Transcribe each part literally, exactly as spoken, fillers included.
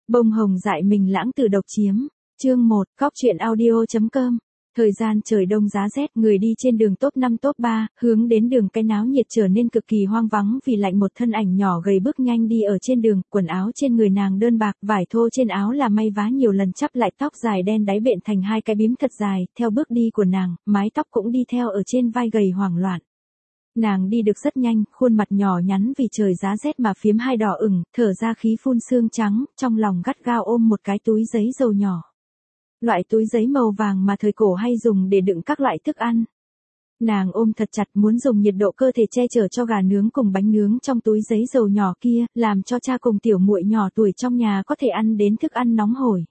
Bông hồng dại mình lãng tử độc chiếm. Chương một, cóc truyện audio.com. Thời gian trời đông giá rét, người đi trên đường top năm top ba, hướng đến đường cái náo nhiệt trở nên cực kỳ hoang vắng vì lạnh, một thân ảnh nhỏ gầy bước nhanh đi ở trên đường, quần áo trên người nàng đơn bạc, vải thô trên áo là may vá nhiều lần chắp lại, tóc dài đen đáy bện thành hai cái bím thật dài, theo bước đi của nàng, mái tóc cũng đi theo ở trên vai gầy hoảng loạn. Nàng đi được rất nhanh, khuôn mặt nhỏ nhắn vì trời giá rét mà phiếm hai đỏ ửng, thở ra khí phun sương trắng, trong lòng gắt gao ôm một cái túi giấy dầu nhỏ. Loại túi giấy màu vàng mà thời cổ hay dùng để đựng các loại thức ăn. Nàng ôm thật chặt, muốn dùng nhiệt độ cơ thể che chở cho gà nướng cùng bánh nướng trong túi giấy dầu nhỏ kia, làm cho cha cùng tiểu muội nhỏ tuổi trong nhà có thể ăn đến thức ăn nóng hổi.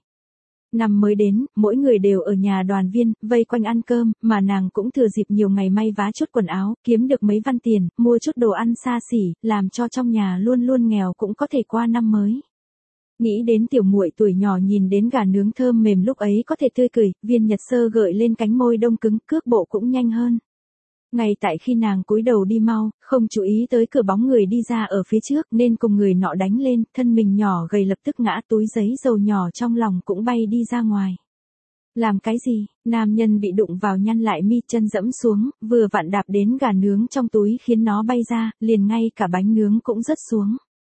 Năm mới đến, mỗi người đều ở nhà đoàn viên, vây quanh ăn cơm, mà nàng cũng thừa dịp nhiều ngày may vá chút quần áo, kiếm được mấy văn tiền, mua chút đồ ăn xa xỉ, làm cho trong nhà luôn luôn nghèo cũng có thể qua năm mới. Nghĩ đến tiểu muội tuổi nhỏ nhìn đến gà nướng thơm mềm lúc ấy có thể tươi cười, Viên Nhật Sơ gợi lên cánh môi đông cứng, cước bộ cũng nhanh hơn. Ngay tại khi nàng cúi đầu đi mau, không chú ý tới cửa bóng người đi ra ở phía trước nên cùng người nọ đánh lên, thân mình nhỏ gầy lập tức ngã, túi giấy dầu nhỏ trong lòng cũng bay đi ra ngoài. Làm cái gì? Nam nhân bị đụng vào nhăn lại mi, chân dẫm xuống, vừa vặn đạp đến gà nướng trong túi khiến nó bay ra, liền ngay cả bánh nướng cũng rớt xuống.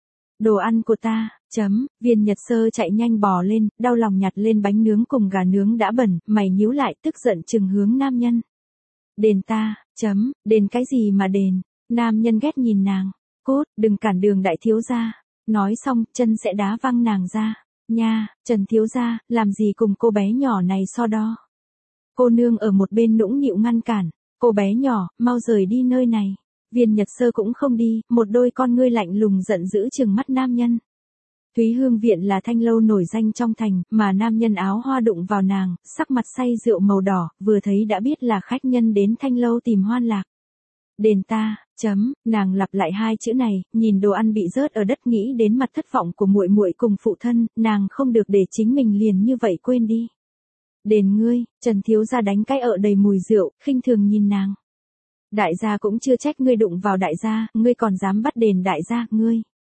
Đồ ăn của ta, chấm, Viên Nhật Sơ chạy nhanh bò lên, đau lòng nhặt lên bánh nướng cùng gà nướng đã bẩn, mày nhíu lại, tức giận trừng hướng nam nhân. Đền ta, chấm, đền cái gì mà đền? Nam nhân ghét nhìn nàng, cút, đừng cản đường đại thiếu gia. Nói xong, chân sẽ đá văng nàng ra. Nha, Trần thiếu gia, làm gì cùng cô bé nhỏ này so đo? Cô nương ở một bên nũng nịu ngăn cản, cô bé nhỏ, mau rời đi nơi này. Viên Nhật Sơ cũng không đi, một đôi con ngươi lạnh lùng giận dữ trừng mắt nam nhân. Thúy Hương Viện là thanh lâu nổi danh trong thành, mà nam nhân áo hoa đụng vào nàng, sắc mặt say rượu màu đỏ, vừa thấy đã biết là khách nhân đến thanh lâu tìm hoan lạc. Đền ta, chấm, nàng lặp lại hai chữ này, nhìn đồ ăn bị rớt ở đất nghĩ đến mặt thất vọng của muội muội cùng phụ thân, nàng không được để chính mình liền như vậy quên đi. Đền ngươi, Trần thiếu gia đánh cái ợ đầy mùi rượu, khinh thường nhìn nàng. Đại gia cũng chưa trách ngươi đụng vào đại gia, ngươi còn dám bắt đền đại gia, ngươi.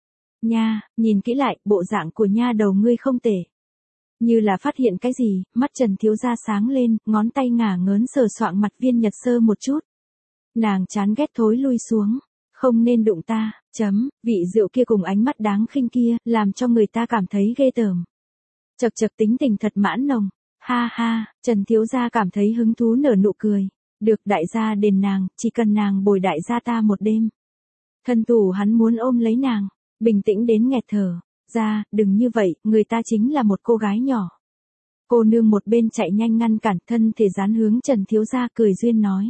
Nha, nhìn kỹ lại, bộ dạng của nha đầu ngươi không tệ. Như là phát hiện cái gì, mắt Trần thiếu gia sáng lên, ngón tay ngả ngớn sờ soạng mặt Viên Nhật Sơ một chút. Nàng chán ghét thối lui xuống. Không nên đụng ta, chấm, vị rượu kia cùng ánh mắt đáng khinh kia, làm cho người ta cảm thấy ghê tởm. Chật chật tính tình thật mãn nồng. Ha ha, Trần thiếu gia cảm thấy hứng thú nở nụ cười. Được, đại gia đền nàng, chỉ cần nàng bồi đại gia ta một đêm. Thân thủ hắn muốn ôm lấy nàng, bình tĩnh đến nghẹt thở. Ra, đừng như vậy, người ta chính là một cô gái nhỏ. Cô nương một bên chạy nhanh ngăn cản, thân thể dán hướng Trần thiếu gia cười duyên nói.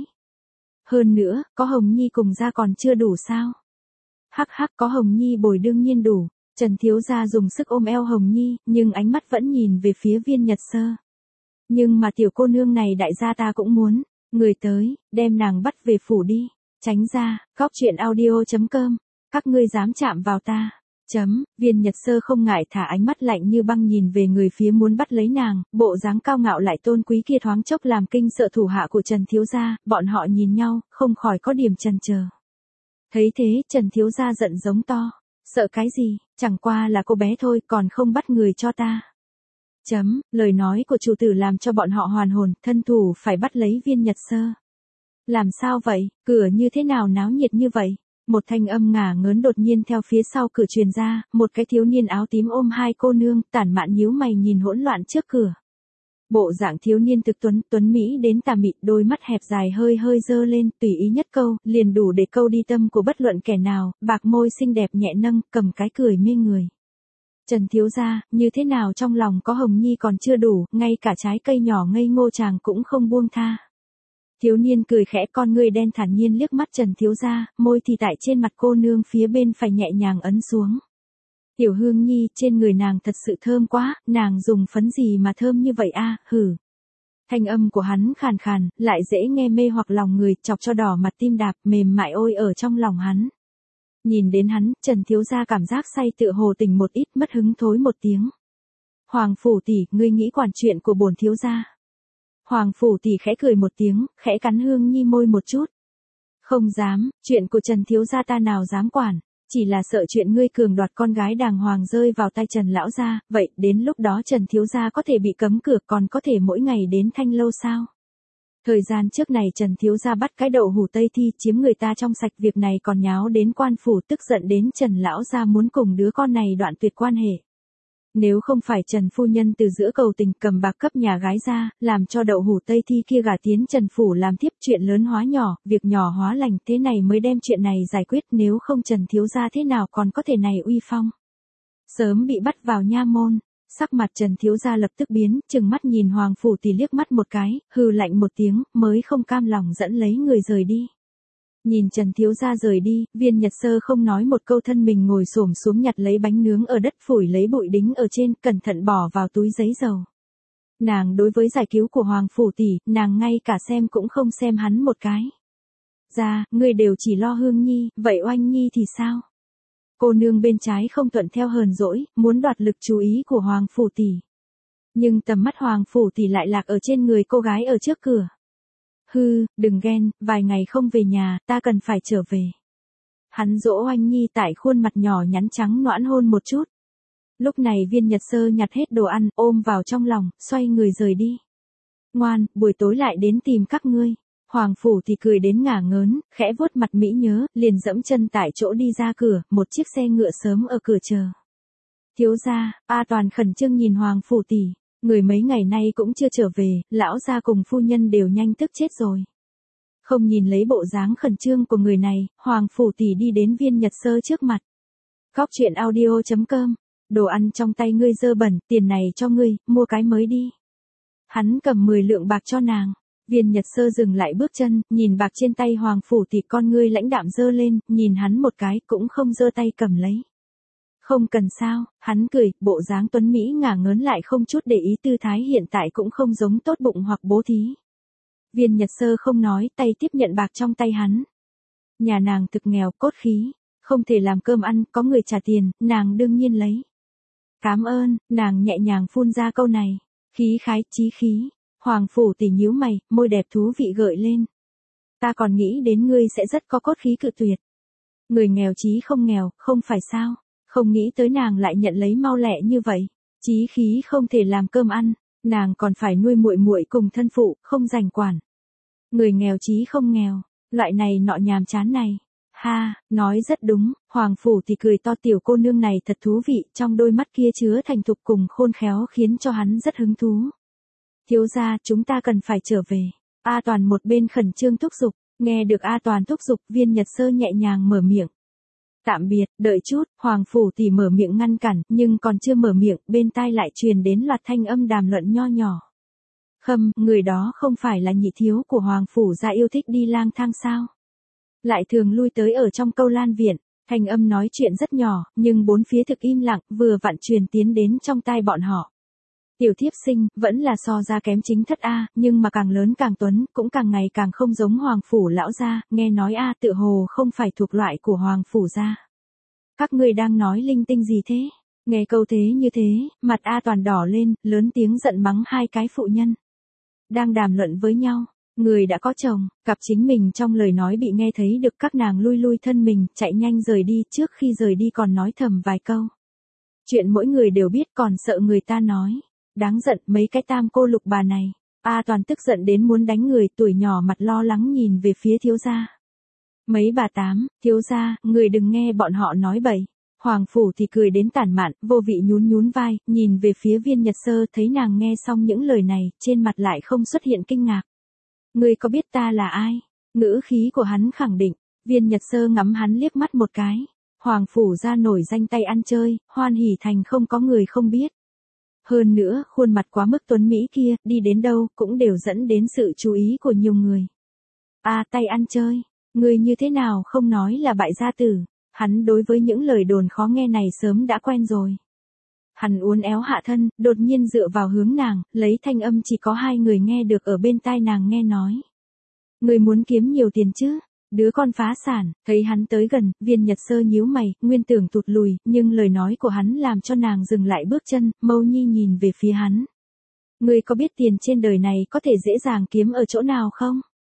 Hơn nữa, có Hồng Nhi cùng ra còn chưa đủ sao? Hắc hắc, có Hồng Nhi bồi đương nhiên đủ. Trần thiếu gia dùng sức ôm eo Hồng Nhi, nhưng ánh mắt vẫn nhìn về phía Viên Nhật Sơ. Nhưng mà tiểu cô nương này đại gia ta cũng muốn. Người tới, đem nàng bắt về phủ đi. Tránh ra, cóc truyện audio.com. Các ngươi dám chạm vào ta. Chấm, Viên Nhật Sơ không ngại thả ánh mắt lạnh như băng nhìn về người phía muốn bắt lấy nàng, bộ dáng cao ngạo lại tôn quý kia thoáng chốc làm kinh sợ thủ hạ của Trần thiếu gia, bọn họ nhìn nhau, không khỏi có điểm chần chờ. Thấy thế, Trần thiếu gia giận giống to. Sợ cái gì, chẳng qua là cô bé thôi, còn không bắt người cho ta. Chấm, lời nói của chủ tử làm cho bọn họ hoàn hồn, thân thủ phải bắt lấy Viên Nhật Sơ. Làm sao vậy, cửa như thế nào náo nhiệt như vậy? Một thanh âm ngả ngớn đột nhiên theo phía sau cửa truyền ra, một cái thiếu niên áo tím ôm hai cô nương, tản mạn nhíu mày nhìn hỗn loạn trước cửa. Bộ dạng thiếu niên thực tuấn, tuấn mỹ đến tà mị, đôi mắt hẹp dài hơi hơi dơ lên, tùy ý nhất câu, liền đủ để câu đi tâm của bất luận kẻ nào, bạc môi xinh đẹp nhẹ nâng, cầm cái cười mê người. Trần thiếu gia, như thế nào trong lòng có Hồng Nhi còn chưa đủ, ngay cả trái cây nhỏ ngây ngô chàng cũng không buông tha. Thiếu niên cười khẽ, con ngươi đen thản nhiên liếc mắt Trần thiếu gia, môi thì tại trên mặt cô nương phía bên phải nhẹ nhàng ấn xuống. Tiểu Hương Nhi, trên người nàng thật sự thơm quá, nàng dùng phấn gì mà thơm như vậy a? Hử. Thanh âm của hắn khàn khàn, lại dễ nghe mê hoặc lòng người, chọc cho đỏ mặt tim đạp, mềm mại ôi ở trong lòng hắn. Nhìn đến hắn, Trần thiếu gia cảm giác say tựa hồ tỉnh một ít, mất hứng thối một tiếng. Hoàng phủ tỷ, ngươi nghĩ quản chuyện của bổn thiếu gia? Hoàng phủ tỷ khẽ cười một tiếng, khẽ cắn Hương Nhi môi một chút. Không dám, chuyện của Trần thiếu gia ta nào dám quản. Chỉ là sợ chuyện ngươi cường đoạt con gái đàng hoàng rơi vào tay Trần lão gia, vậy đến lúc đó Trần thiếu gia có thể bị cấm cửa, còn có thể mỗi ngày đến Thanh lâu sao? Thời gian trước này Trần thiếu gia bắt cái đậu hủ Tây Thi chiếm người ta trong sạch, việc này còn nháo đến quan phủ, tức giận đến Trần lão gia muốn cùng đứa con này đoạn tuyệt quan hệ. Nếu không phải Trần phu nhân từ giữa cầu tình cầm bạc cấp nhà gái ra, làm cho đậu hủ Tây Thi kia gả tiến Trần phủ làm tiếp, chuyện lớn hóa nhỏ, việc nhỏ hóa lành, thế này mới đem chuyện này giải quyết, nếu không Trần thiếu gia thế nào còn có thể này uy phong. Sớm bị bắt vào nha môn, sắc mặt Trần thiếu gia lập tức biến, chừng mắt nhìn Hoàng phủ tỷ liếc mắt một cái, hừ lạnh một tiếng, mới không cam lòng dẫn lấy người rời đi. Nhìn Trần thiếu gia rời đi, Viên Nhật Sơ không nói một câu, thân mình ngồi xổm xuống nhặt lấy bánh nướng ở đất, phủi lấy bụi đính ở trên, cẩn thận bỏ vào túi giấy dầu. Nàng đối với giải cứu của Hoàng phủ tỷ, nàng ngay cả xem cũng không xem hắn một cái. Ra, ngươi đều chỉ lo Hương Nhi, vậy Oanh Nhi thì sao? Cô nương bên trái không thuận theo hờn dỗi, muốn đoạt lực chú ý của Hoàng phủ tỷ. Nhưng tầm mắt Hoàng phủ tỷ lại lạc ở trên người cô gái ở trước cửa. Hư, đừng ghen, vài ngày không về nhà, ta cần phải trở về. Hắn dỗ Oanh Nhi tại khuôn mặt nhỏ nhắn trắng noãn hôn một chút. Lúc này Viên Nhật Sơ nhặt hết đồ ăn, ôm vào trong lòng, xoay người rời đi. Ngoan, buổi tối lại đến tìm các ngươi. Hoàng phủ thì cười đến ngả ngớn, khẽ vuốt mặt mỹ nhớ, liền dẫm chân tại chỗ đi ra cửa, một chiếc xe ngựa sớm ở cửa chờ. Thiếu gia, A Toàn khẩn trương nhìn Hoàng phủ tỷ. Người mấy ngày nay cũng chưa trở về, lão gia cùng phu nhân đều nhanh tức chết rồi. Không nhìn lấy bộ dáng khẩn trương của người này, Hoàng phủ tỷ đi đến Viên Nhật Sơ trước mặt. Cóc truyện audio chấm com, đồ ăn trong tay ngươi dơ bẩn, tiền này cho ngươi, mua cái mới đi. Hắn cầm mười lượng bạc cho nàng. Viên Nhật Sơ dừng lại bước chân, nhìn bạc trên tay Hoàng phủ tỷ, con ngươi lãnh đạm dơ lên, nhìn hắn một cái cũng không dơ tay cầm lấy. Không cần sao, hắn cười, bộ dáng tuấn Mỹ ngả ngớn lại không chút để ý, tư thái hiện tại cũng không giống tốt bụng hoặc bố thí. Viên Nhật Sơ không nói, tay tiếp nhận bạc trong tay hắn. Nhà nàng thực nghèo, cốt khí, không thể làm cơm ăn, có người trả tiền, nàng đương nhiên lấy. Cám ơn, nàng nhẹ nhàng phun ra câu này, khí khái, chí khí. Hoàng phủ tỷ nhíu mày, môi đẹp thú vị gợi lên. Ta còn nghĩ đến ngươi sẽ rất có cốt khí cự tuyệt. Người nghèo chí không nghèo, không phải sao? Không nghĩ tới nàng lại nhận lấy mau lẹ như vậy. Chí khí không thể làm cơm ăn, nàng còn phải nuôi muội muội cùng thân phụ, không rảnh quản. Người nghèo chí không nghèo, loại này nọ nhàm chán này. Ha, nói rất đúng, Hoàng phủ thì cười to, tiểu cô nương này thật thú vị, trong đôi mắt kia chứa thành thục cùng khôn khéo khiến cho hắn rất hứng thú. Thiếu gia, chúng ta cần phải trở về. A Toàn một bên khẩn trương thúc giục, nghe được A Toàn thúc giục, Viên Nhật Sơ nhẹ nhàng mở miệng. Tạm biệt, đợi chút, Hoàng phủ tỷ mở miệng ngăn cản, nhưng còn chưa mở miệng, bên tai lại truyền đến loạt thanh âm đàm luận nho nhỏ. Khâm, người đó không phải là nhị thiếu của Hoàng phủ gia yêu thích đi lang thang sao? Lại thường lui tới ở trong câu lan viện, thanh âm nói chuyện rất nhỏ, nhưng bốn phía thực im lặng, vừa vặn truyền tiến đến trong tai bọn họ. Tiểu thiếp sinh, vẫn là so ra kém chính thất A, nhưng mà càng lớn càng tuấn, cũng càng ngày càng không giống Hoàng phủ lão gia, nghe nói A tự hồ không phải thuộc loại của Hoàng phủ gia. Các ngươi đang nói linh tinh gì thế? Nghe câu thế như thế, mặt A Toàn đỏ lên, lớn tiếng giận mắng hai cái phụ nhân. Đang đàm luận với nhau, người đã có chồng, cặp chính mình trong lời nói bị nghe thấy được, các nàng lui lui thân mình, chạy nhanh rời đi, trước khi rời đi còn nói thầm vài câu. Chuyện mỗi người đều biết còn sợ người ta nói. Đáng giận, mấy cái tam cô lục bà này. A Toàn tức giận đến muốn đánh người, tuổi nhỏ mặt lo lắng nhìn về phía thiếu gia. Mấy bà tám, thiếu gia, người đừng nghe bọn họ nói bậy. Hoàng phủ thì cười đến tản mạn, vô vị nhún nhún vai, nhìn về phía Viên Nhật Sơ, thấy nàng nghe xong những lời này, trên mặt lại không xuất hiện kinh ngạc. Ngươi có biết ta là ai? Ngữ khí của hắn khẳng định. Viên Nhật Sơ ngắm hắn liếc mắt một cái. Hoàng phủ ra nổi danh tay ăn chơi, hoan hỉ thành không có người không biết. Hơn nữa, khuôn mặt quá mức tuấn Mỹ kia, đi đến đâu, cũng đều dẫn đến sự chú ý của nhiều người. À, tay ăn chơi, người như thế nào không nói là bại gia tử, hắn đối với những lời đồn khó nghe này sớm đã quen rồi. Hắn uốn éo hạ thân, đột nhiên dựa vào hướng nàng, lấy thanh âm chỉ có hai người nghe được ở bên tai nàng nghe nói. Người muốn kiếm nhiều tiền chứ? Đứa con phá sản, thấy hắn tới gần, Viên Nhật Sơ nhíu mày, nguyên tưởng tụt lùi, nhưng lời nói của hắn làm cho nàng dừng lại bước chân, mâu nhi nhìn về phía hắn. Ngươi có biết tiền trên đời này có thể dễ dàng kiếm ở chỗ nào không?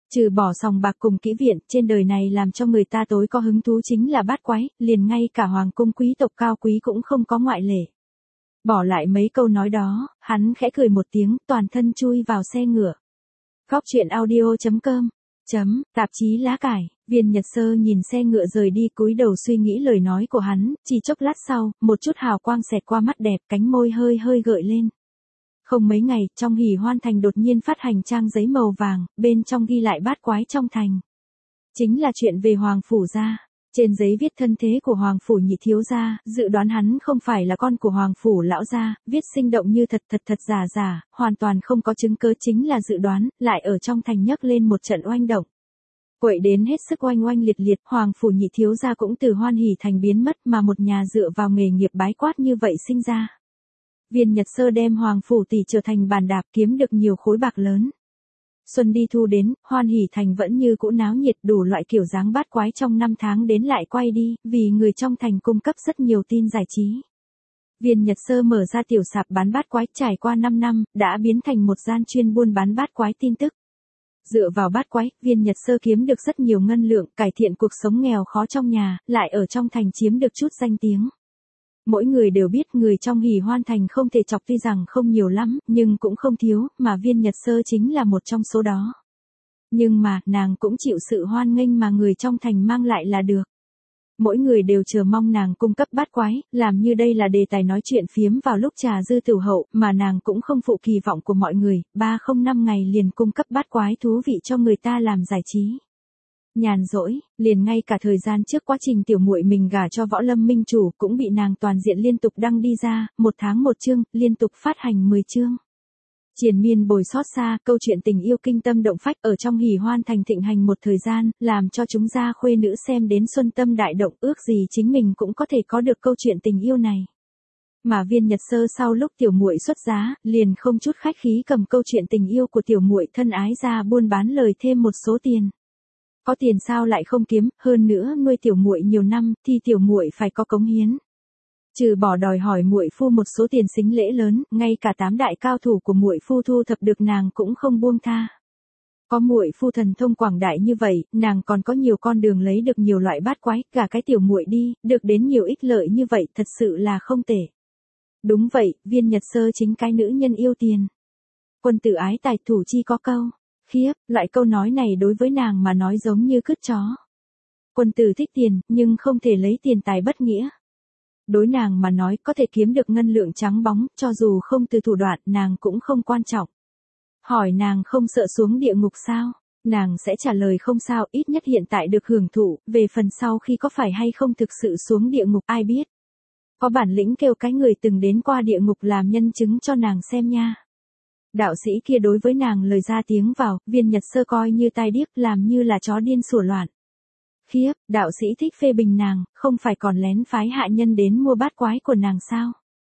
Trừ bỏ sòng bạc cùng kỹ viện, trên đời này làm cho người ta tối có hứng thú chính là bát quái, liền ngay cả hoàng cung quý tộc cao quý cũng không có ngoại lệ. Bỏ lại mấy câu nói đó, hắn khẽ cười một tiếng, toàn thân chui vào xe ngựa. Góc truyện audio chấm com chấm, tạp chí lá cải, Viên Nhật Sơ nhìn xe ngựa rời đi cúi đầu suy nghĩ lời nói của hắn, chỉ chốc lát sau, một chút hào quang xẹt qua mắt đẹp, cánh môi hơi hơi gợi lên. Không mấy ngày, trong Hỉ Hoan Thành đột nhiên phát hành trang giấy màu vàng, bên trong ghi lại bát quái trong thành. Chính là chuyện về Hoàng Phủ gia. Trên giấy viết thân thế của Hoàng Phủ nhị thiếu gia, dự đoán hắn không phải là con của Hoàng Phủ lão gia, viết sinh động như thật thật thật giả giả, hoàn toàn không có chứng cứ chính là dự đoán, lại ở trong thành nhấc lên một trận oanh động. Quậy đến hết sức oanh oanh liệt liệt, Hoàng Phủ nhị thiếu gia cũng từ Hoan Hỉ Thành biến mất mà một nhà dựa vào nghề nghiệp bái quát như vậy sinh ra. Viên Nhật Sơ đem Hoàng Phủ tỷ trở thành bàn đạp kiếm được nhiều khối bạc lớn. Xuân đi thu đến, Hoan Hỉ Thành vẫn như cũ náo nhiệt, đủ loại kiểu dáng bát quái trong năm tháng đến lại quay đi, vì người trong thành cung cấp rất nhiều tin giải trí. Viên Nhật Sơ mở ra tiểu sạp bán bát quái, trải qua năm năm, đã biến thành một gian chuyên buôn bán bát quái tin tức. Dựa vào bát quái, Viên Nhật Sơ kiếm được rất nhiều ngân lượng, cải thiện cuộc sống nghèo khó trong nhà, lại ở trong thành chiếm được chút danh tiếng. Mỗi người đều biết người trong Hỉ Hoan Thành không thể chọc, tuy rằng không nhiều lắm, nhưng cũng không thiếu, mà Viên Nhật Sơ chính là một trong số đó. Nhưng mà, nàng cũng chịu sự hoan nghênh mà người trong thành mang lại là được. Mỗi người đều chờ mong nàng cung cấp bát quái, làm như đây là đề tài nói chuyện phiếm vào lúc trà dư tửu hậu, mà nàng cũng không phụ kỳ vọng của mọi người, ba không năm ngày liền cung cấp bát quái thú vị cho người ta làm giải trí. Nhàn rỗi, liền ngay cả thời gian trước quá trình tiểu muội mình gả cho Võ Lâm minh chủ cũng bị nàng toàn diện liên tục đăng đi ra, một tháng một chương, liên tục phát hành mười chương. Triền miên bồi xót xa, câu chuyện tình yêu kinh tâm động phách ở trong Hỉ Hoan Thành thịnh hành một thời gian, làm cho chúng gia khuê nữ xem đến xuân tâm đại động, ước gì chính mình cũng có thể có được câu chuyện tình yêu này. Mà Viên Nhật Sơ sau lúc tiểu muội xuất giá, liền không chút khách khí cầm câu chuyện tình yêu của tiểu muội thân ái ra buôn bán lời thêm một số tiền. Có tiền sao lại không kiếm, hơn nữa nuôi tiểu muội nhiều năm thì tiểu muội phải có cống hiến. Trừ bỏ đòi hỏi muội phu một số tiền sính lễ lớn, ngay cả tám đại cao thủ của muội phu thu thập được nàng cũng không buông tha. Có muội phu thần thông quảng đại như vậy, nàng còn có nhiều con đường lấy được nhiều loại bát quái, cả cái tiểu muội đi, được đến nhiều ích lợi như vậy, thật sự là không tệ. Đúng vậy, Viên Nhật Sơ chính cái nữ nhân yêu tiền. Quân tử ái tài thủ chi có câu. Khiếp, loại câu nói này đối với nàng mà nói giống như cứt chó. Quân tử thích tiền, nhưng không thể lấy tiền tài bất nghĩa. Đối nàng mà nói có thể kiếm được ngân lượng trắng bóng, cho dù không từ thủ đoạn, nàng cũng không quan trọng. Hỏi nàng không sợ xuống địa ngục sao? Nàng sẽ trả lời không sao, ít nhất hiện tại được hưởng thụ, về phần sau khi có phải hay không thực sự xuống địa ngục ai biết. Có bản lĩnh kêu cái người từng đến qua địa ngục làm nhân chứng cho nàng xem nha. Đạo sĩ kia đối với nàng lời ra tiếng vào, Viên Nhật Sơ coi như tai điếc, làm như là chó điên sủa loạn. Khiếp, đạo sĩ thích phê bình nàng, không phải còn lén phái hạ nhân đến mua bát quái của nàng sao?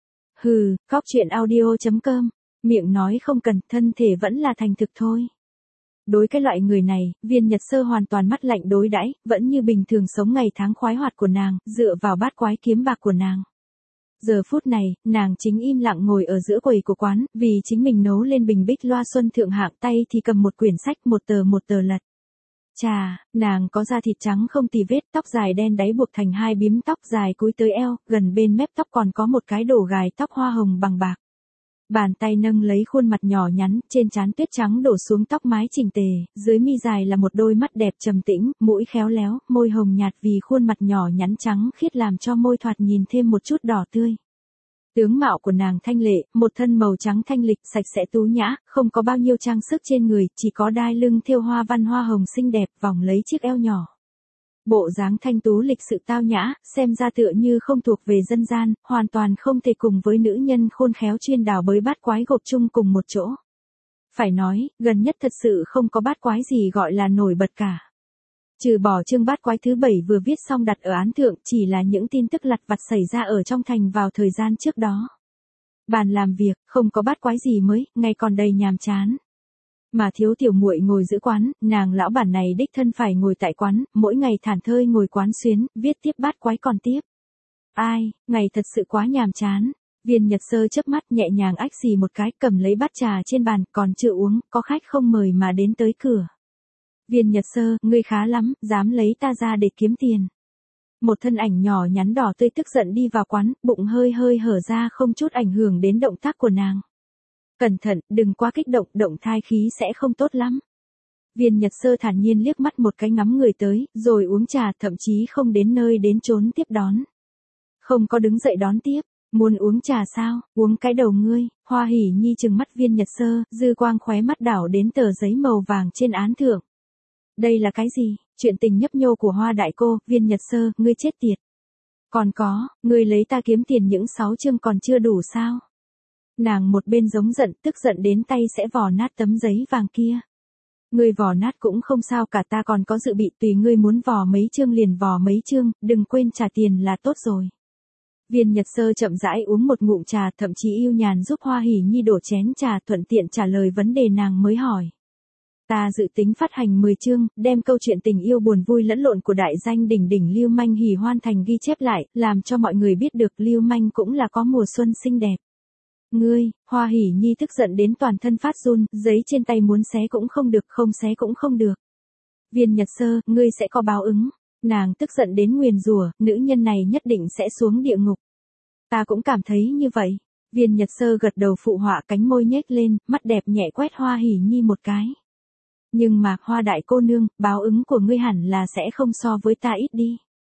Hừ, góc truyện audio chấm com, miệng nói không cần, thân thể vẫn là thành thực thôi. Đối cái loại người này, Viên Nhật Sơ hoàn toàn mắt lạnh đối đãi, vẫn như bình thường sống ngày tháng khoái hoạt của nàng, dựa vào bát quái kiếm bạc của nàng. Giờ phút này, nàng chính im lặng ngồi ở giữa quầy của quán, vì chính mình nấu lên bình bích loa xuân thượng hạng, tay thì cầm một quyển sách một tờ một tờ lật. Chà, nàng có da thịt trắng không tì vết, tóc dài đen đáy buộc thành hai bím tóc dài cúi tới eo, gần bên mép tóc còn có một cái đổ gài tóc hoa hồng bằng bạc. Bàn tay nâng lấy khuôn mặt nhỏ nhắn, trên trán tuyết trắng đổ xuống tóc mái chỉnh tề, dưới mi dài là một đôi mắt đẹp trầm tĩnh, mũi khéo léo, môi hồng nhạt vì khuôn mặt nhỏ nhắn trắng khiết làm cho môi thoạt nhìn thêm một chút đỏ tươi. Tướng mạo của nàng thanh lệ, một thân màu trắng thanh lịch, sạch sẽ tú nhã, không có bao nhiêu trang sức trên người, chỉ có đai lưng thêu hoa văn hoa hồng xinh đẹp, vòng lấy chiếc eo nhỏ. Bộ dáng thanh tú lịch sự tao nhã, xem ra tựa như không thuộc về dân gian, hoàn toàn không thể cùng với nữ nhân khôn khéo chuyên đào bới bát quái gộp chung cùng một chỗ. Phải nói, gần nhất thật sự không có bát quái gì gọi là nổi bật cả. Trừ bỏ chương bát quái thứ bảy vừa viết xong đặt ở án thượng, chỉ là những tin tức lặt vặt xảy ra ở trong thành vào thời gian trước đó. Bàn làm việc, không có bát quái gì mới, ngày còn đầy nhàm chán. Mà thiếu tiểu muội ngồi giữ quán, nàng lão bản này đích thân phải ngồi tại quán, mỗi ngày thản thơi ngồi quán xuyến, viết tiếp bát quái còn tiếp. Ai, ngày thật sự quá nhàm chán. Viên Nhật Sơ chớp mắt nhẹ nhàng ách xì một cái, cầm lấy bát trà trên bàn, còn chưa uống, có khách không mời mà đến tới cửa. Viên Nhật Sơ, ngươi khá lắm, dám lấy ta ra để kiếm tiền. Một thân ảnh nhỏ nhắn đỏ tươi tức giận đi vào quán, bụng hơi hơi hở ra không chút ảnh hưởng đến động tác của nàng. Cẩn thận, đừng quá kích động, động thai khí sẽ không tốt lắm. Viên Nhật Sơ thản nhiên liếc mắt một cái ngắm người tới, rồi uống trà, thậm chí không đến nơi đến chốn tiếp đón. Không có đứng dậy đón tiếp, muốn uống trà sao, uống cái đầu ngươi. Hoa Hỉ Nhi trừng mắt Viên Nhật Sơ, dư quang khóe mắt đảo đến tờ giấy màu vàng trên án thượng. Đây là cái gì? Chuyện tình nhấp nhô của Hoa đại cô. Viên Nhật Sơ, ngươi chết tiệt. Còn có, ngươi lấy ta kiếm tiền những sáu chương còn chưa đủ sao? Nàng một bên giống giận, tức giận đến tay sẽ vò nát tấm giấy vàng kia. Ngươi vò nát cũng không sao cả, ta còn có dự bị, tùy ngươi muốn vò mấy chương liền vò mấy chương, đừng quên trả tiền là tốt rồi. Viên Nhật Sơ chậm rãi uống một ngụm trà, thậm chí yêu nhàn giúp Hoa Hỉ Nhi đổ chén trà, thuận tiện trả lời vấn đề nàng mới hỏi. Ta dự tính phát hành mười chương, đem câu chuyện tình yêu buồn vui lẫn lộn của đại danh đỉnh đỉnh Lưu Manh Hỉ Hoan thành ghi chép lại, làm cho mọi người biết được Lưu Manh cũng là có mùa xuân xinh đẹp. Ngươi, Hoa Hỉ Nhi tức giận đến toàn thân phát run, giấy trên tay muốn xé cũng không được, không xé cũng không được. Viên Nhật Sơ, ngươi sẽ có báo ứng. Nàng tức giận đến nguyền rủa, nữ nhân này nhất định sẽ xuống địa ngục. Ta cũng cảm thấy như vậy. Viên Nhật Sơ gật đầu phụ họa, cánh môi nhếch lên, mắt đẹp nhẹ quét Hoa Hỉ Nhi một cái. Nhưng mà, Hoa đại cô nương, báo ứng của ngươi hẳn là sẽ không so với ta ít đi.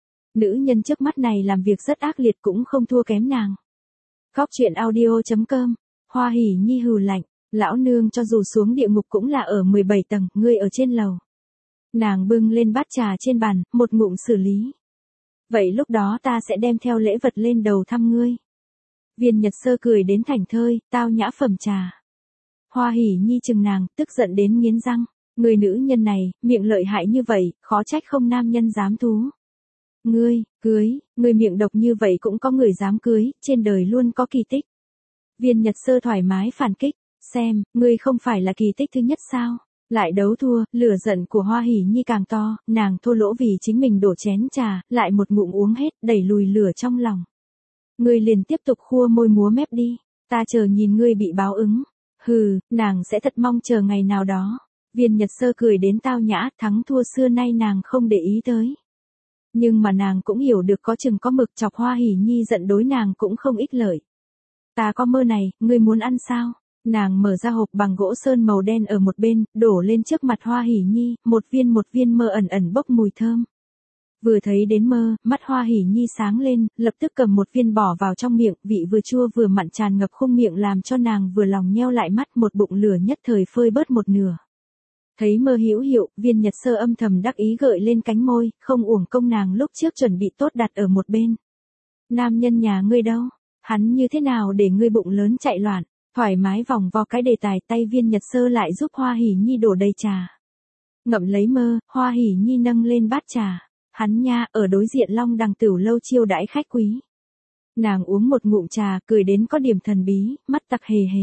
Nữ nhân trước mắt này làm việc rất ác liệt cũng không thua kém nàng. Góc truyện audio chấm com. Hoa Hỉ Nhi hừ lạnh, lão nương cho dù xuống địa ngục cũng là ở mười bảy tầng, ngươi ở trên lầu. Nàng bưng lên bát trà trên bàn, một ngụm xử lý. Vậy lúc đó ta sẽ đem theo lễ vật lên đầu thăm ngươi. Viên Nhật Sơ cười đến thảnh thơi, tao nhã phẩm trà. Hoa Hỉ Nhi chừng nàng, tức giận đến nghiến răng. Người nữ nhân này, miệng lợi hại như vậy, khó trách không nam nhân dám thú. Ngươi, cưới, ngươi miệng độc như vậy cũng có người dám cưới, trên đời luôn có kỳ tích. Viên Nhật Sơ thoải mái phản kích, xem, ngươi không phải là kỳ tích thứ nhất sao? Lại đấu thua, lửa giận của Hoa Hỉ Nhi càng to, nàng thua lỗ vì chính mình đổ chén trà, lại một ngụm uống hết, đẩy lùi lửa trong lòng. Ngươi liền tiếp tục khua môi múa mép đi, ta chờ nhìn ngươi bị báo ứng. Hừ, nàng sẽ thật mong chờ ngày nào đó. Viên Nhật Sơ cười đến tao nhã, thắng thua xưa nay nàng không để ý tới. Nhưng mà nàng cũng hiểu được có chừng có mực, chọc Hoa Hỉ Nhi giận đối nàng cũng không ích lợi. Ta có mơ này, ngươi muốn ăn sao? Nàng mở ra hộp bằng gỗ sơn màu đen ở một bên, đổ lên trước mặt Hoa Hỉ Nhi, một viên một viên mơ ẩn ẩn bốc mùi thơm. Vừa thấy đến mơ, mắt Hoa Hỉ Nhi sáng lên, lập tức cầm một viên bỏ vào trong miệng, vị vừa chua vừa mặn tràn ngập khung miệng làm cho nàng vừa lòng nheo lại mắt, một bụng lửa nhất thời phơi bớt một nửa. Thấy mơ hữu hiệu, Viên Nhật Sơ âm thầm đắc ý gợi lên cánh môi, không uổng công nàng lúc trước chuẩn bị tốt đặt ở một bên. Nam nhân nhà ngươi đâu? Hắn như thế nào để ngươi bụng lớn chạy loạn? Thoải mái vòng vo cái đề tài, tay Viên Nhật Sơ lại giúp Hoa Hỉ Nhi đổ đầy trà. Ngậm lấy mơ, Hoa Hỉ Nhi nâng lên bát trà. Hắn nha, ở đối diện Long Đằng Tửu lâu chiêu đãi khách quý. Nàng uống một ngụm trà, cười đến có điểm thần bí, mắt tặc hề hề.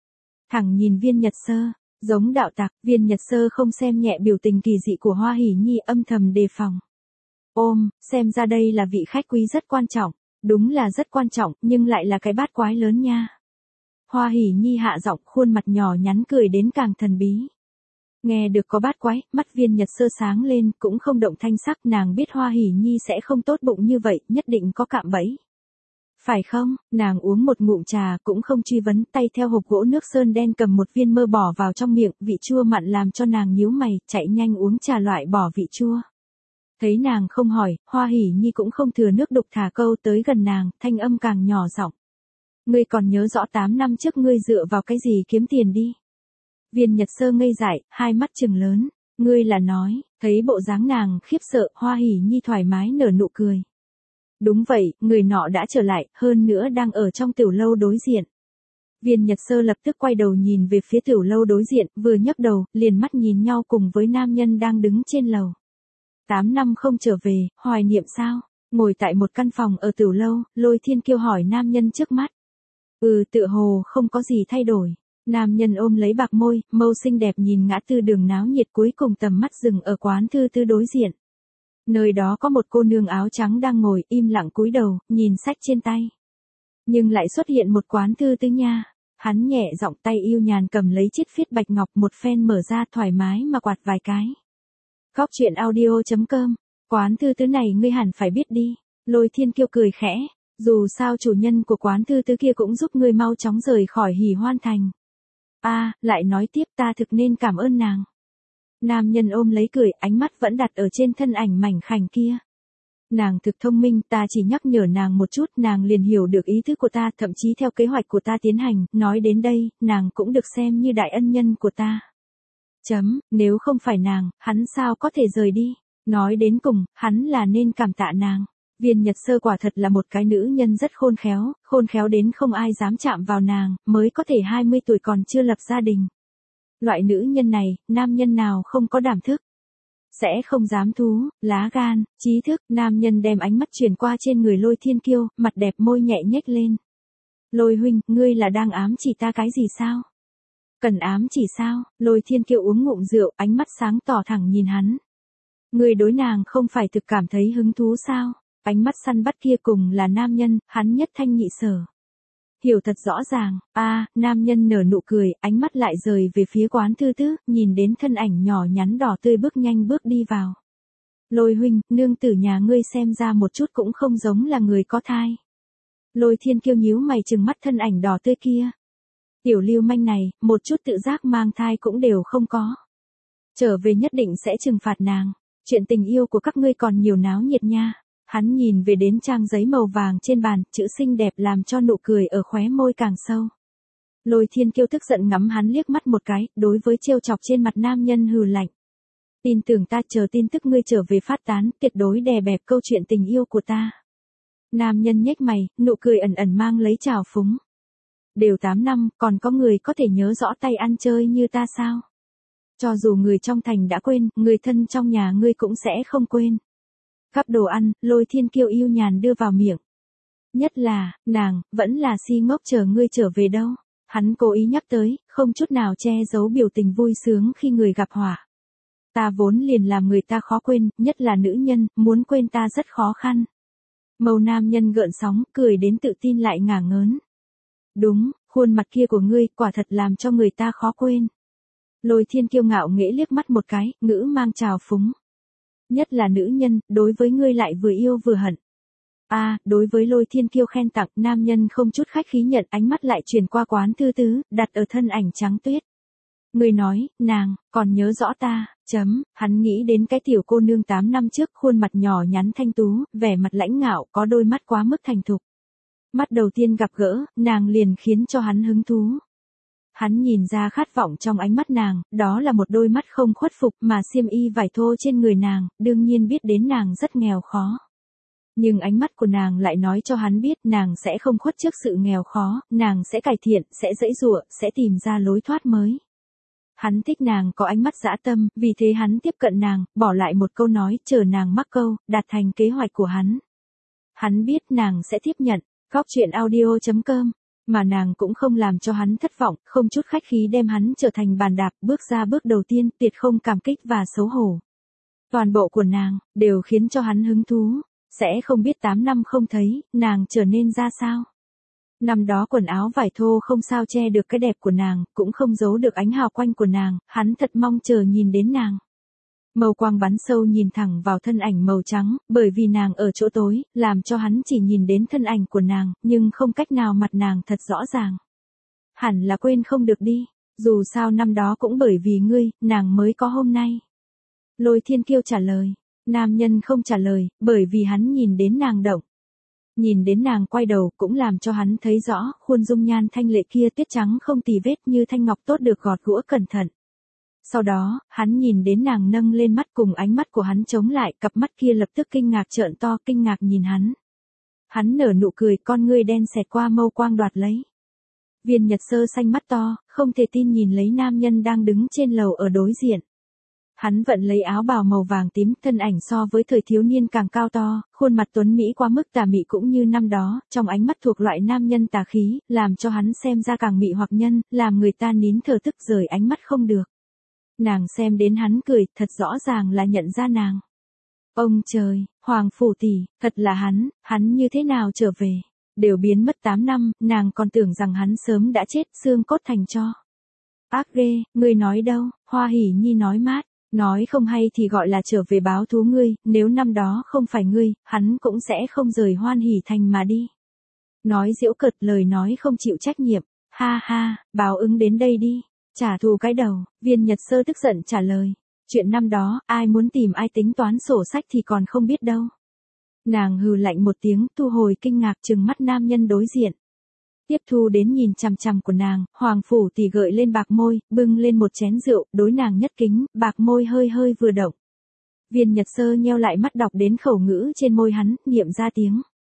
Thẳng nhìn Viên Nhật Sơ, giống đạo tặc. Viên Nhật Sơ không xem nhẹ biểu tình kỳ dị của Hoa Hỉ Nhi, âm thầm đề phòng. Ôm, xem ra đây là vị khách quý rất quan trọng. Đúng là rất quan trọng, nhưng lại là cái bát quái lớn nha. Hoa Hỉ Nhi hạ giọng, khuôn mặt nhỏ nhắn cười đến càng thần bí. Nghe được có bát quái, mắt Viên Nhật Sơ sáng lên, cũng không động thanh sắc, nàng biết Hoa Hỉ Nhi sẽ không tốt bụng như vậy, nhất định có cạm bẫy. Phải không? Nàng uống một ngụm trà, cũng không truy vấn, tay theo hộp gỗ nước sơn đen cầm một viên mơ bỏ vào trong miệng, vị chua mặn làm cho nàng nhíu mày, chạy nhanh uống trà loại bỏ vị chua. Thấy nàng không hỏi, Hoa Hỉ Nhi cũng không thừa nước đục thả câu tới gần nàng, thanh âm càng nhỏ giọng. Ngươi còn nhớ rõ tám năm trước ngươi dựa vào cái gì kiếm tiền đi? Viên Nhật Sơ ngây dại, hai mắt trừng lớn. Ngươi là nói, thấy bộ dáng nàng khiếp sợ, Hoa Hỉ Nhi thoải mái nở nụ cười. Đúng vậy, người nọ đã trở lại, hơn nữa đang ở trong tiểu lâu đối diện. Viên Nhật Sơ lập tức quay đầu nhìn về phía tiểu lâu đối diện, vừa nhấc đầu, liền mắt nhìn nhau cùng với nam nhân đang đứng trên lầu. Tám năm không trở về, hoài niệm sao? Ngồi tại một căn phòng ở tiểu lâu, Lôi Thiên Kiêu hỏi nam nhân trước mắt. Ừ, tựa hồ không có gì thay đổi. Nam nhân ôm lấy bạc môi, mâu xinh đẹp nhìn ngã tư đường náo nhiệt, cuối cùng tầm mắt dừng ở quán thư tư đối diện. Nơi đó có một cô nương áo trắng đang ngồi im lặng cúi đầu, nhìn sách trên tay. Nhưng lại xuất hiện một quán thư tư nha. Hắn nhẹ giọng, tay yêu nhàn cầm lấy chiếc phiết bạch ngọc, một phen mở ra thoải mái mà quạt vài cái. Cóc truyện audio chấm com. Quán thư tứ này ngươi hẳn phải biết đi. Lôi Thiên Kiêu cười khẽ. Dù sao chủ nhân của quán thư tứ kia cũng giúp ngươi mau chóng rời khỏi Hỉ Hoan Thành. A, à, lại nói tiếp ta thực nên cảm ơn nàng. Nam nhân ôm lấy cười, ánh mắt vẫn đặt ở trên thân ảnh mảnh khảnh kia. Nàng thực thông minh, ta chỉ nhắc nhở nàng một chút, nàng liền hiểu được ý thức của ta, thậm chí theo kế hoạch của ta tiến hành, nói đến đây, nàng cũng được xem như đại ân nhân của ta. Chấm, nếu không phải nàng, hắn sao có thể rời đi? Nói đến cùng, hắn là nên cảm tạ nàng. Viên Nhật Sơ quả thật là một cái nữ nhân rất khôn khéo, khôn khéo đến không ai dám chạm vào nàng, mới có thể hai mươi tuổi còn chưa lập gia đình. Loại nữ nhân này, nam nhân nào không có đảm thức? Sẽ không dám thú, lá gan, trí thức, nam nhân đem ánh mắt chuyển qua trên người Lôi Thiên Kiêu, mặt đẹp môi nhẹ nhếch lên. Lôi huynh, ngươi là đang ám chỉ ta cái gì sao? Cần ám chỉ sao? Lôi Thiên Kiêu uống ngụm rượu, ánh mắt sáng tỏ thẳng nhìn hắn. Ngươi đối nàng không phải thực cảm thấy hứng thú sao? Ánh mắt săn bắt kia cùng là nam nhân, hắn nhất thanh nhị sở. Hiểu thật rõ ràng, a à, nam nhân nở nụ cười, ánh mắt lại rời về phía quán thư tứ, nhìn đến thân ảnh nhỏ nhắn đỏ tươi bước nhanh bước đi vào. Lôi huynh, nương tử nhà ngươi xem ra một chút cũng không giống là người có thai. Lôi Thiên Kiêu nhíu mày trừng mắt thân ảnh đỏ tươi kia. Tiểu lưu manh này, một chút tự giác mang thai cũng đều không có. Trở về nhất định sẽ trừng phạt nàng. Chuyện tình yêu của các ngươi còn nhiều náo nhiệt nha. Hắn nhìn về đến trang giấy màu vàng trên bàn, chữ xinh đẹp làm cho nụ cười ở khóe môi càng sâu. Lôi Thiên Kiêu tức giận ngắm hắn liếc mắt một cái, đối với trêu chọc trên mặt nam nhân hừ lạnh. Tin tưởng ta, chờ tin tức ngươi trở về phát tán, tuyệt đối đè bẹp câu chuyện tình yêu của ta. Nam nhân nhếch mày, nụ cười ẩn ẩn mang lấy trào phúng. Đều tám năm, còn có người có thể nhớ rõ tay ăn chơi như ta sao? Cho dù người trong thành đã quên, người thân trong nhà ngươi cũng sẽ không quên. Gắp đồ ăn, Lôi Thiên Kiêu yêu nhàn đưa vào miệng. Nhất là, nàng, vẫn là si ngốc chờ ngươi trở về đâu. Hắn cố ý nhắc tới, không chút nào che giấu biểu tình vui sướng khi người gặp họa. Ta vốn liền làm người ta khó quên, nhất là nữ nhân, muốn quên ta rất khó khăn. Màu nam nhân gợn sóng, cười đến tự tin lại ngả ngớn. Đúng, khuôn mặt kia của ngươi, quả thật làm cho người ta khó quên. Lôi Thiên Kiêu ngạo nghễ liếc mắt một cái, ngữ mang trào phúng. Nhất là nữ nhân, đối với ngươi lại vừa yêu vừa hận. A, à, đối với Lôi Thiên Kiêu khen tặng, nam nhân không chút khách khí nhận, ánh mắt lại chuyển qua quán thư tứ, đặt ở thân ảnh trắng tuyết. Ngươi nói, nàng, còn nhớ rõ ta, chấm, hắn nghĩ đến cái tiểu cô nương tám năm trước, khuôn mặt nhỏ nhắn thanh tú, vẻ mặt lãnh ngạo, có đôi mắt quá mức thành thục. Mắt đầu tiên gặp gỡ, nàng liền khiến cho hắn hứng thú. Hắn nhìn ra khát vọng trong ánh mắt nàng, đó là một đôi mắt không khuất phục mà xiêm y vải thô trên người nàng, đương nhiên biết đến nàng rất nghèo khó. Nhưng ánh mắt của nàng lại nói cho hắn biết nàng sẽ không khuất trước sự nghèo khó, nàng sẽ cải thiện, sẽ giãy giụa, sẽ tìm ra lối thoát mới. Hắn thích nàng có ánh mắt dã tâm, vì thế hắn tiếp cận nàng, bỏ lại một câu nói, chờ nàng mắc câu, đạt thành kế hoạch của hắn. Hắn biết nàng sẽ tiếp nhận, cóc truyện audio chấm com. Mà nàng cũng không làm cho hắn thất vọng, không chút khách khí đem hắn trở thành bàn đạp, bước ra bước đầu tiên, tuyệt không cảm kích và xấu hổ. Toàn bộ của nàng, đều khiến cho hắn hứng thú, sẽ không biết tám năm không thấy, nàng trở nên ra sao. Năm đó quần áo vải thô không sao che được cái đẹp của nàng, cũng không giấu được ánh hào quanh của nàng, hắn thật mong chờ nhìn đến nàng. Màu quang bắn sâu nhìn thẳng vào thân ảnh màu trắng, bởi vì nàng ở chỗ tối, làm cho hắn chỉ nhìn đến thân ảnh của nàng, nhưng không cách nào mặt nàng thật rõ ràng. Hẳn là quên không được đi, dù sao năm đó cũng bởi vì ngươi, nàng mới có hôm nay. Lôi Thiên Kiêu trả lời, nam nhân không trả lời, bởi vì hắn nhìn đến nàng động. Nhìn đến nàng quay đầu cũng làm cho hắn thấy rõ, khuôn dung nhan thanh lệ kia tuyết trắng không tì vết như thanh ngọc tốt được gọt gũa cẩn thận. Sau đó, hắn nhìn đến nàng nâng lên mắt cùng ánh mắt của hắn chống lại, cặp mắt kia lập tức kinh ngạc trợn to, kinh ngạc nhìn hắn. Hắn nở nụ cười, con ngươi đen xẹt qua mâu quang đoạt lấy. Viên Nhật Sơ xanh mắt to, không thể tin nhìn lấy nam nhân đang đứng trên lầu ở đối diện. Hắn vận lấy áo bào màu vàng tím, thân ảnh so với thời thiếu niên càng cao to, khuôn mặt tuấn mỹ quá mức tà mị cũng như năm đó, trong ánh mắt thuộc loại nam nhân tà khí, làm cho hắn xem ra càng mị hoặc nhân, làm người ta nín thở tức rời ánh mắt không được. Nàng xem đến hắn cười, thật rõ ràng là nhận ra nàng. Ông trời, Hoàng Phủ tỷ, thật là hắn, hắn như thế nào trở về? Đều biến mất tám năm, nàng còn tưởng rằng hắn sớm đã chết, xương cốt thành tro. Ác ghê, ngươi nói đâu? Hoa Hỉ Nhi nói mát. Nói không hay thì gọi là trở về báo thú ngươi, nếu năm đó không phải ngươi, hắn cũng sẽ không rời Hoan Hỷ Thành mà đi. Nói giễu cợt, lời nói không chịu trách nhiệm, ha ha, báo ứng đến đây đi, trả thù cái đầu, Viên Nhật Sơ tức giận trả lời. Chuyện năm đó, ai muốn tìm ai tính toán sổ sách thì còn không biết đâu. Nàng hừ lạnh một tiếng, thu hồi kinh ngạc trừng mắt nam nhân đối diện. Tiếp thu đến nhìn chằm chằm của nàng, Hoàng Phủ Tỷ gợi lên bạc môi, bưng lên một chén rượu, đối nàng nhất kính, bạc môi hơi hơi vừa động. Viên Nhật Sơ nheo lại mắt đọc đến khẩu ngữ trên môi hắn, niệm ra tiếng.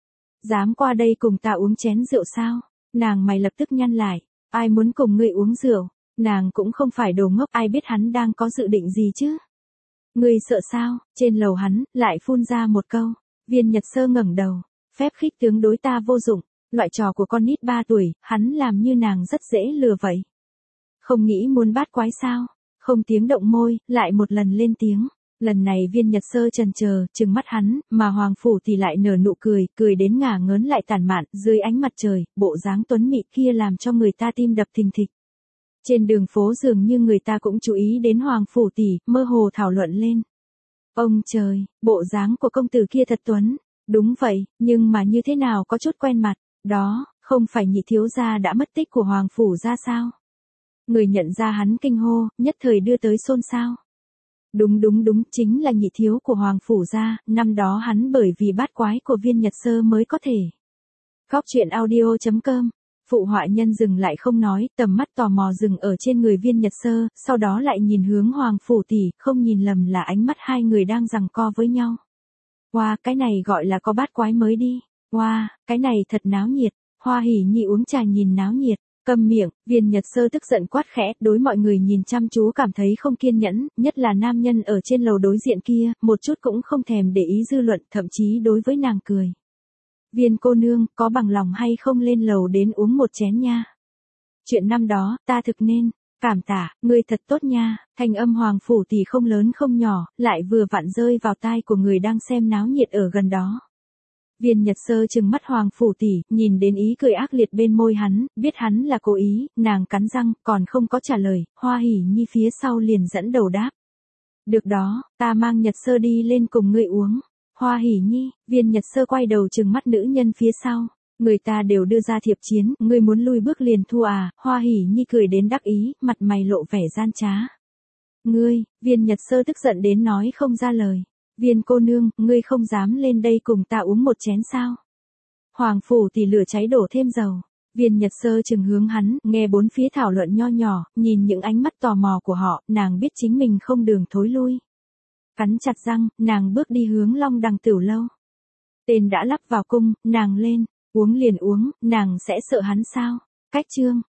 Dám qua đây cùng ta uống chén rượu sao? Nàng mày lập tức nhăn lại, ai muốn cùng ngươi uống rượu? Nàng cũng không phải đồ ngốc, ai biết hắn đang có dự định gì chứ? Ngươi sợ sao? Trên lầu hắn, lại phun ra một câu. Viên Nhật Sơ ngẩng đầu, phép khích tướng đối ta vô dụng, loại trò của con nít ba tuổi, hắn làm như nàng rất dễ lừa vậy. Không nghĩ muốn bát quái sao? Không tiếng động môi, lại một lần lên tiếng. Lần này Viên Nhật Sơ chần chờ, trừng mắt hắn, mà Hoàng Phủ thì lại nở nụ cười, cười đến ngả ngớn lại tản mạn, dưới ánh mặt trời, bộ dáng tuấn mị kia làm cho người ta tim đập thình thịch. Trên đường phố dường như người ta cũng chú ý đến Hoàng Phủ tỷ, mơ hồ thảo luận lên. Ông trời, bộ dáng của công tử kia thật tuấn. Đúng vậy, nhưng mà như thế nào có chút quen mặt. Đó, không phải nhị thiếu gia đã mất tích của Hoàng Phủ ra sao? Người nhận ra hắn kinh hô, nhất thời đưa tới xôn xao. Đúng đúng đúng, chính là nhị thiếu của Hoàng Phủ gia, năm đó hắn bởi vì bát quái của Viên Nhật Sơ mới có thể. Góc truyện audio chấm com. Phụ họa nhân dừng lại không nói, tầm mắt tò mò dừng ở trên người Viên Nhật Sơ, sau đó lại nhìn hướng Hoàng Phủ tỷ, không nhìn lầm là ánh mắt hai người đang giằng co với nhau. Wow, cái này gọi là có bát quái mới đi. Wow, cái này thật náo nhiệt. Hoa Hỷ Nhi uống trà nhìn náo nhiệt. Câm miệng, Viên Nhật Sơ tức giận quát khẽ, đối mọi người nhìn chăm chú cảm thấy không kiên nhẫn, nhất là nam nhân ở trên lầu đối diện kia, một chút cũng không thèm để ý dư luận, thậm chí đối với nàng cười. Viên cô nương, có bằng lòng hay không lên lầu đến uống một chén nha? Chuyện năm đó, ta thực nên, cảm tạ, ngươi thật tốt nha. Thanh âm Hoàng Phủ tỷ không lớn không nhỏ, lại vừa vặn rơi vào tai của người đang xem náo nhiệt ở gần đó. Viên Nhật Sơ trừng mắt Hoàng Phủ tỷ, nhìn đến ý cười ác liệt bên môi hắn, biết hắn là cố ý, nàng cắn răng, còn không có trả lời, Hoa Hỷ Nhi phía sau liền dẫn đầu đáp. Được đó, ta mang Nhật Sơ đi lên cùng ngươi uống. Hoa Hỷ Nhi, Viên Nhật Sơ quay đầu trừng mắt nữ nhân phía sau. Người ta đều đưa ra thiệp chiến, ngươi muốn lui bước liền thua à? Hoa Hỷ Nhi cười đến đắc ý, mặt mày lộ vẻ gian trá. Ngươi, Viên Nhật Sơ tức giận đến nói không ra lời. Viên cô nương, ngươi không dám lên đây cùng ta uống một chén sao? Hoàng Phủ thì lửa cháy đổ thêm dầu. Viên Nhật Sơ chừng hướng hắn, nghe bốn phía thảo luận nho nhỏ, nhìn những ánh mắt tò mò của họ, nàng biết chính mình không đường thối lui. Cắn chặt răng, nàng bước đi hướng Long Đằng Tửu Lâu. Tên đã lắp vào cung, nàng lên, uống liền uống, nàng sẽ sợ hắn sao? Cách chương.